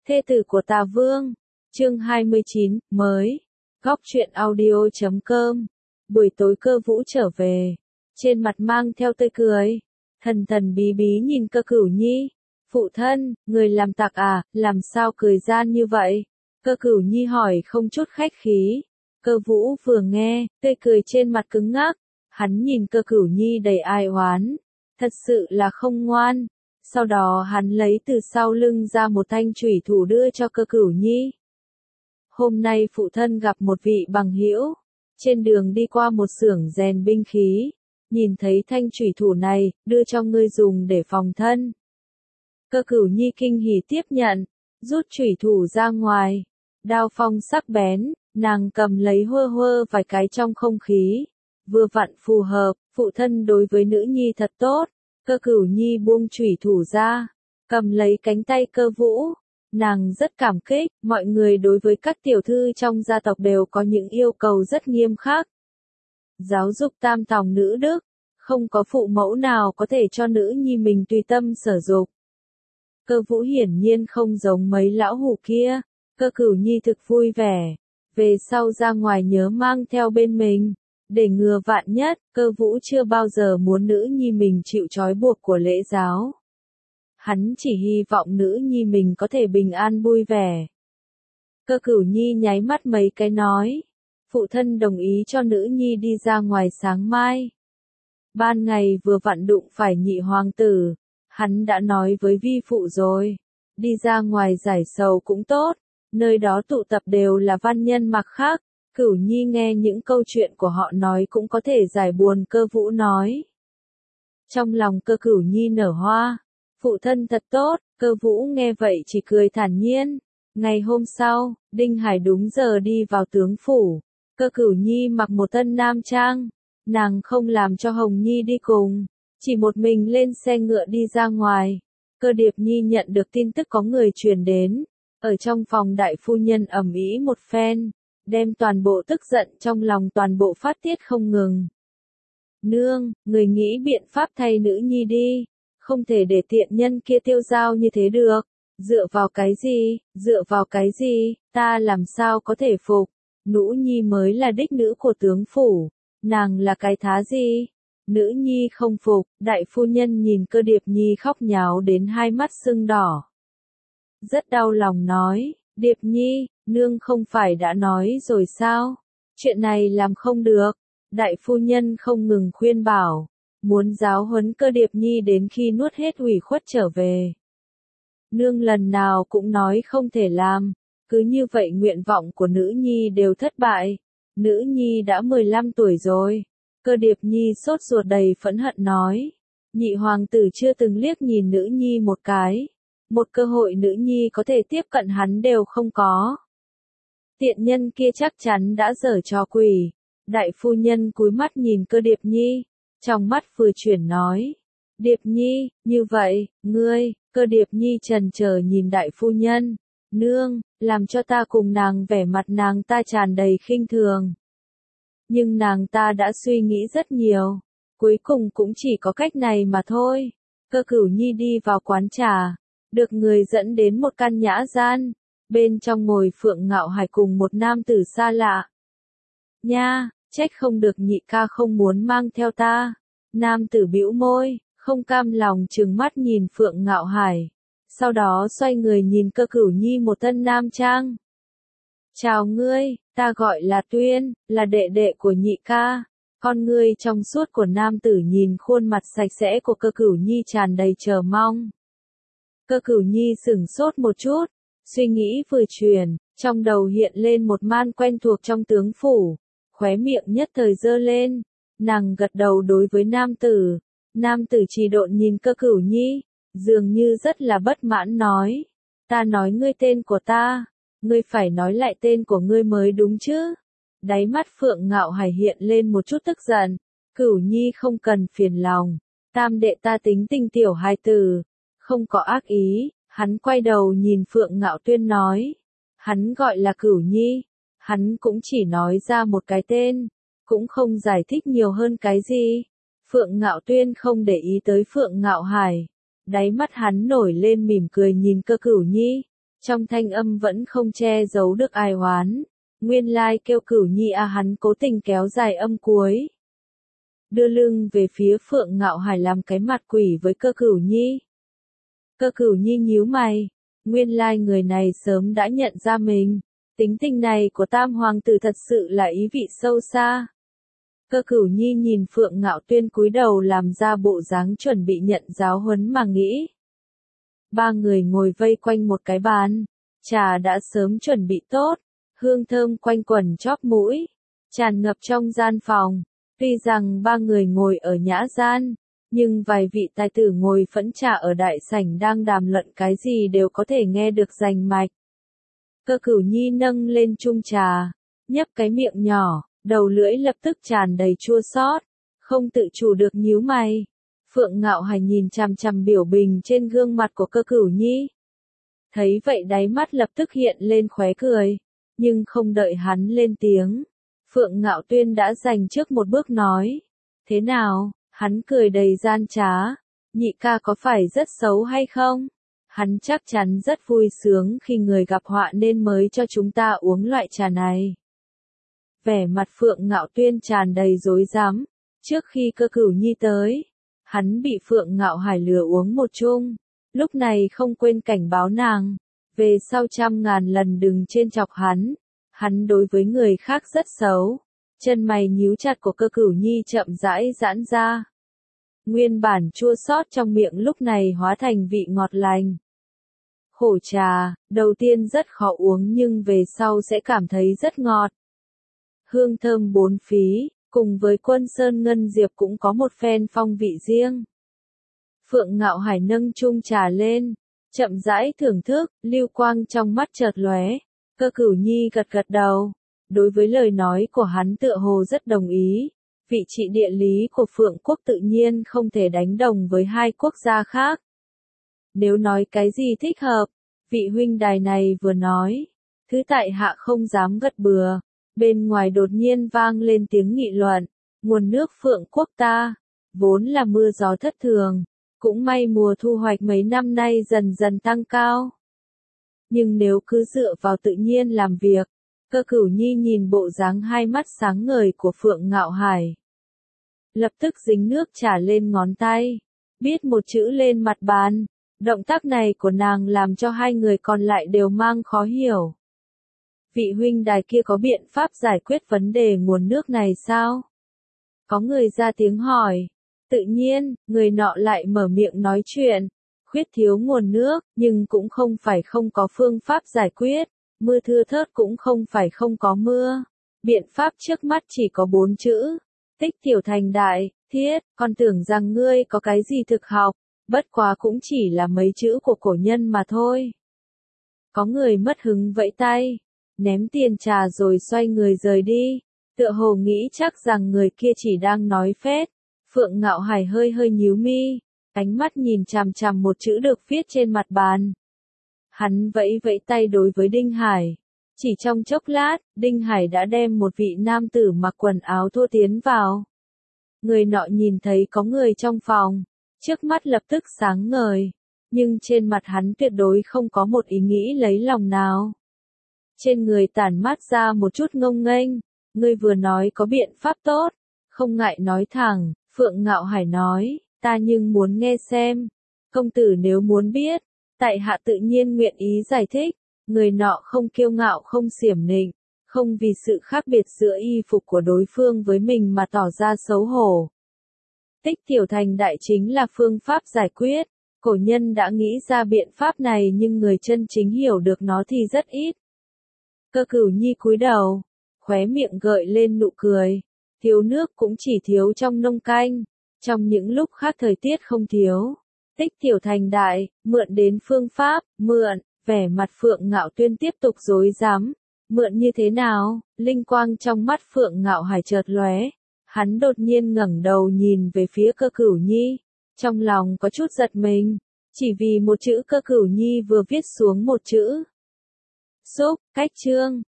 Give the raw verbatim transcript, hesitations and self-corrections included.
Thê tử của Tà Vương. Chương hai mươi chín, mới. Góc truyện audio chấm com. Buổi tối Cơ Vũ trở về. Trên mặt mang theo tươi cười. Thần thần bí bí nhìn Cơ Cửu Nhi. Phụ thân, người làm tặc à, làm sao cười gian như vậy? Cơ Cửu Nhi hỏi không chút khách khí. Cơ Vũ vừa nghe, tươi cười trên mặt cứng ngắc. Hắn nhìn Cơ Cửu Nhi đầy ai oán. Thật sự là không ngoan. Sau đó hắn lấy từ sau lưng ra một thanh chủy thủ đưa cho Cơ Cửu Nhi. Hôm nay phụ thân gặp một vị bằng hữu, trên đường đi qua một xưởng rèn binh khí, nhìn thấy thanh chủy thủ này, đưa cho ngươi dùng để phòng thân. Cơ Cửu Nhi kinh hỉ tiếp nhận, rút chủy thủ ra ngoài, đao phong sắc bén, nàng cầm lấy hơ hơ vài cái trong không khí, vừa vặn phù hợp, phụ thân đối với nữ nhi thật tốt. Cơ Cửu Nhi buông chủy thủ ra, cầm lấy cánh tay Cơ Vũ, nàng rất cảm kích, mọi người đối với các tiểu thư trong gia tộc đều có những yêu cầu rất nghiêm khắc. Giáo dục tam tòng nữ đức, không có phụ mẫu nào có thể cho nữ nhi mình tùy tâm sở dục. Cơ Vũ hiển nhiên không giống mấy lão hủ kia, Cơ Cửu Nhi thực vui vẻ, về sau ra ngoài nhớ mang theo bên mình. Để ngừa vạn nhất, Cơ Vũ chưa bao giờ muốn nữ nhi mình chịu trói buộc của lễ giáo. Hắn chỉ hy vọng nữ nhi mình có thể bình an vui vẻ. Cơ Cửu Nhi nháy mắt mấy cái nói. Phụ thân đồng ý cho nữ nhi đi ra ngoài sáng mai. Ban ngày vừa vặn đụng phải nhị hoàng tử. Hắn đã nói với vi phụ rồi. Đi ra ngoài giải sầu cũng tốt. Nơi đó tụ tập đều là văn nhân mặc khác. Cửu Nhi nghe những câu chuyện của họ nói cũng có thể giải buồn. Cơ Vũ nói. Trong lòng Cơ Cửu Nhi nở hoa. Phụ thân thật tốt, Cơ Vũ nghe vậy chỉ cười thản nhiên. Ngày hôm sau, Đinh Hải đúng giờ đi vào tướng phủ. Cơ Cửu Nhi mặc một thân nam trang. Nàng không làm cho Hồng Nhi đi cùng. Chỉ một mình lên xe ngựa đi ra ngoài. Cơ Điệp Nhi nhận được tin tức có người truyền đến. Ở trong phòng đại phu nhân ầm ĩ một phen. Đem toàn bộ tức giận trong lòng toàn bộ phát tiết không ngừng. Nương, người nghĩ biện pháp thay nữ nhi đi. Không thể để tiện nhân kia tiêu dao như thế được. Dựa vào cái gì, dựa vào cái gì, ta làm sao có thể phục. Nữ nhi mới là đích nữ của tướng phủ. Nàng là cái thá gì? Nữ nhi không phục, đại phu nhân nhìn Cơ Điệp Nhi khóc nháo đến hai mắt sưng đỏ. Rất đau lòng nói, Điệp Nhi, nương không phải đã nói rồi sao? Chuyện này làm không được. Đại phu nhân không ngừng khuyên bảo, muốn giáo huấn Cơ Điệp Nhi đến khi nuốt hết ủy khuất trở về. Nương lần nào cũng nói không thể làm, cứ như vậy nguyện vọng của nữ nhi đều thất bại. Nữ nhi đã mười lăm tuổi rồi. Cơ Điệp Nhi sốt ruột đầy phẫn hận nói. Nhị hoàng tử chưa từng liếc nhìn nữ nhi một cái. Một cơ hội nữ nhi có thể tiếp cận hắn đều không có. Tiện nhân kia chắc chắn đã giở trò quỷ. Đại phu nhân cúi mắt nhìn Cơ Điệp Nhi. Trong mắt vừa chuyển nói. Điệp Nhi, như vậy, ngươi, Cơ Điệp Nhi trần chờ nhìn đại phu nhân. Nương, làm cho ta cùng nàng vẻ mặt nàng ta tràn đầy khinh thường. Nhưng nàng ta đã suy nghĩ rất nhiều. Cuối cùng cũng chỉ có cách này mà thôi. Cơ Cửu Nhi đi vào quán trà. Được người dẫn đến một căn nhã gian. Bên trong ngồi Phượng Ngạo Hải cùng một nam tử xa lạ. Nha, trách không được nhị ca không muốn mang theo ta. Nam tử bĩu môi, không cam lòng trừng mắt nhìn Phượng Ngạo Hải. Sau đó xoay người nhìn Cơ Cửu Nhi một thân nam trang. Chào ngươi, ta gọi là Tuyên, là đệ đệ của nhị ca. Con ngươi trong suốt của nam tử nhìn khuôn mặt sạch sẽ của Cơ Cửu Nhi tràn đầy chờ mong. Cơ Cửu Nhi sửng sốt một chút, suy nghĩ vừa chuyển, trong đầu hiện lên một man quen thuộc trong tướng phủ. Khóe miệng nhất thời giơ lên, nàng gật đầu đối với nam tử. Nam tử trì độn nhìn Cơ Cửu Nhi, dường như rất là bất mãn nói. Ta nói ngươi tên của ta, ngươi phải nói lại tên của ngươi mới đúng chứ. Đáy mắt Phượng Ngạo Hải hiện lên một chút tức giận. Cửu Nhi không cần phiền lòng, tam đệ ta tính tình tiểu hài tử, không có ác ý. Hắn quay đầu nhìn Phượng Ngạo Tuyên nói. Hắn gọi là Cửu Nhi. Hắn cũng chỉ nói ra một cái tên, cũng không giải thích nhiều hơn cái gì. Phượng Ngạo Tuyên không để ý tới Phượng Ngạo Hải. Đáy mắt hắn nổi lên mỉm cười nhìn Cơ Cửu Nhi. Trong thanh âm vẫn không che giấu được ai oán. Nguyên lai kêu Cửu Nhi à, hắn cố tình kéo dài âm cuối. Đưa lưng về phía Phượng Ngạo Hải làm cái mặt quỷ với Cơ Cửu Nhi. Cơ Cửu Nhi nhíu mày. Nguyên lai người này sớm đã nhận ra mình. Tính tình này của Tam Hoàng tử thật sự là ý vị sâu xa. Cơ Cửu Nhi nhìn Phượng Ngạo Tuyên cúi đầu làm ra bộ dáng chuẩn bị nhận giáo huấn mà nghĩ. Ba người ngồi vây quanh một cái bàn. Trà đã sớm chuẩn bị tốt. Hương thơm quanh quẩn chóp mũi. Tràn ngập trong gian phòng. Tuy rằng ba người ngồi ở nhã gian. Nhưng vài vị tài tử ngồi phẫn trà ở đại sảnh đang đàm luận cái gì đều có thể nghe được rành mạch. Cơ Cửu Nhi nâng lên chung trà. Nhấp cái miệng nhỏ. Đầu lưỡi lập tức tràn đầy chua xót, không tự chủ được nhíu mày. Phượng Ngạo Hải nhìn chằm chằm biểu bình trên gương mặt của Cơ Cửu Nhi. Thấy vậy đáy mắt lập tức hiện lên khóe cười, nhưng không đợi hắn lên tiếng. Phượng Ngạo Tuyên đã giành trước một bước nói. Thế nào, hắn cười đầy gian trá. Nhị ca có phải rất xấu hay không? Hắn chắc chắn rất vui sướng khi người gặp họa nên mới cho chúng ta uống loại trà này. Vẻ mặt Phượng Ngạo Tuyên tràn đầy rối rắm. Trước khi Cơ Cửu Nhi tới, hắn bị Phượng Ngạo Hải lừa uống một chung. Lúc này không quên cảnh báo nàng. Về sau trăm ngàn lần đừng trêu chọc hắn. Hắn đối với người khác rất xấu. Chân mày nhíu chặt của Cơ Cửu Nhi chậm rãi giãn ra. Nguyên bản chua xót trong miệng lúc này hóa thành vị ngọt lành. Khổ trà, đầu tiên rất khó uống nhưng về sau sẽ cảm thấy rất ngọt. Hương thơm bốn phí, cùng với Quân Sơn Ngân Diệp cũng có một phen phong vị riêng. Phượng Ngạo Hải nâng chung trà lên, chậm rãi thưởng thức, lưu quang trong mắt chợt lóe. Cơ Cửu Nhi gật gật đầu. Đối với lời nói của hắn tựa hồ rất đồng ý. Vị trị địa lý của Phượng quốc tự nhiên không thể đánh đồng với hai quốc gia khác. Nếu nói cái gì thích hợp, vị huynh đài này vừa nói. Thứ tại hạ không dám gật bừa. Bên ngoài đột nhiên vang lên tiếng nghị luận. Nguồn nước Phượng quốc ta, vốn là mưa gió thất thường. Cũng may mùa thu hoạch mấy năm nay dần dần tăng cao. Nhưng nếu cứ dựa vào tự nhiên làm việc, Cơ Cửu Nhi nhìn bộ dáng hai mắt sáng ngời của Phượng Ngạo Hải. Lập tức dính nước trà lên ngón tay, viết một chữ lên mặt bàn. Động tác này của nàng làm cho hai người còn lại đều mang khó hiểu. Vị huynh đài kia có biện pháp giải quyết vấn đề nguồn nước này sao? Có người ra tiếng hỏi. Tự nhiên, người nọ lại mở miệng nói chuyện. Khuyết thiếu nguồn nước, nhưng cũng không phải không có phương pháp giải quyết. Mưa thưa thớt cũng không phải không có mưa. Biện pháp trước mắt chỉ có bốn chữ. Tích tiểu thành đại, thiết, con tưởng rằng ngươi có cái gì thực học. Bất quá cũng chỉ là mấy chữ của cổ nhân mà thôi. Có người mất hứng vẫy tay. Ném tiền trà rồi xoay người rời đi. Tựa hồ nghĩ chắc rằng người kia chỉ đang nói phét. Phượng Ngạo Hải hơi hơi nhíu mi. Ánh mắt nhìn chằm chằm một chữ được viết trên mặt bàn. Hắn vẫy vẫy tay đối với Đinh Hải. Chỉ trong chốc lát, Đinh Hải đã đem một vị nam tử mặc quần áo thô tiến vào. Người nọ nhìn thấy có người trong phòng. Trước mắt lập tức sáng ngời. Nhưng trên mặt hắn tuyệt đối không có một ý nghĩ lấy lòng nào. Trên người tản mát ra một chút ngông nghênh. Ngươi vừa nói có biện pháp tốt. Không ngại nói thẳng, Phượng Ngạo Hải nói, ta nhưng muốn nghe xem. Công tử nếu muốn biết, tại hạ tự nhiên nguyện ý giải thích. Người nọ không kiêu ngạo không xiểm nịnh, không vì sự khác biệt giữa y phục của đối phương với mình mà tỏ ra xấu hổ. Tích tiểu thành đại chính là phương pháp giải quyết. Cổ nhân đã nghĩ ra biện pháp này nhưng người chân chính hiểu được nó thì rất ít. Cơ Cửu Nhi cúi đầu, khóe miệng gợi lên nụ cười. Thiếu nước cũng chỉ thiếu trong nông canh, trong những lúc khác thời tiết không thiếu. Tích tiểu thành đại, mượn đến phương pháp, mượn, vẻ mặt Phượng Ngạo Tuyên tiếp tục rối rắm. Mượn như thế nào? Linh quang trong mắt Phượng Ngạo Hải chợt lóe. Hắn đột nhiên ngẩng đầu nhìn về phía Cơ Cửu Nhi. Trong lòng có chút giật mình. Chỉ vì một chữ Cơ Cửu Nhi vừa viết xuống một chữ. Xúc, cách chương.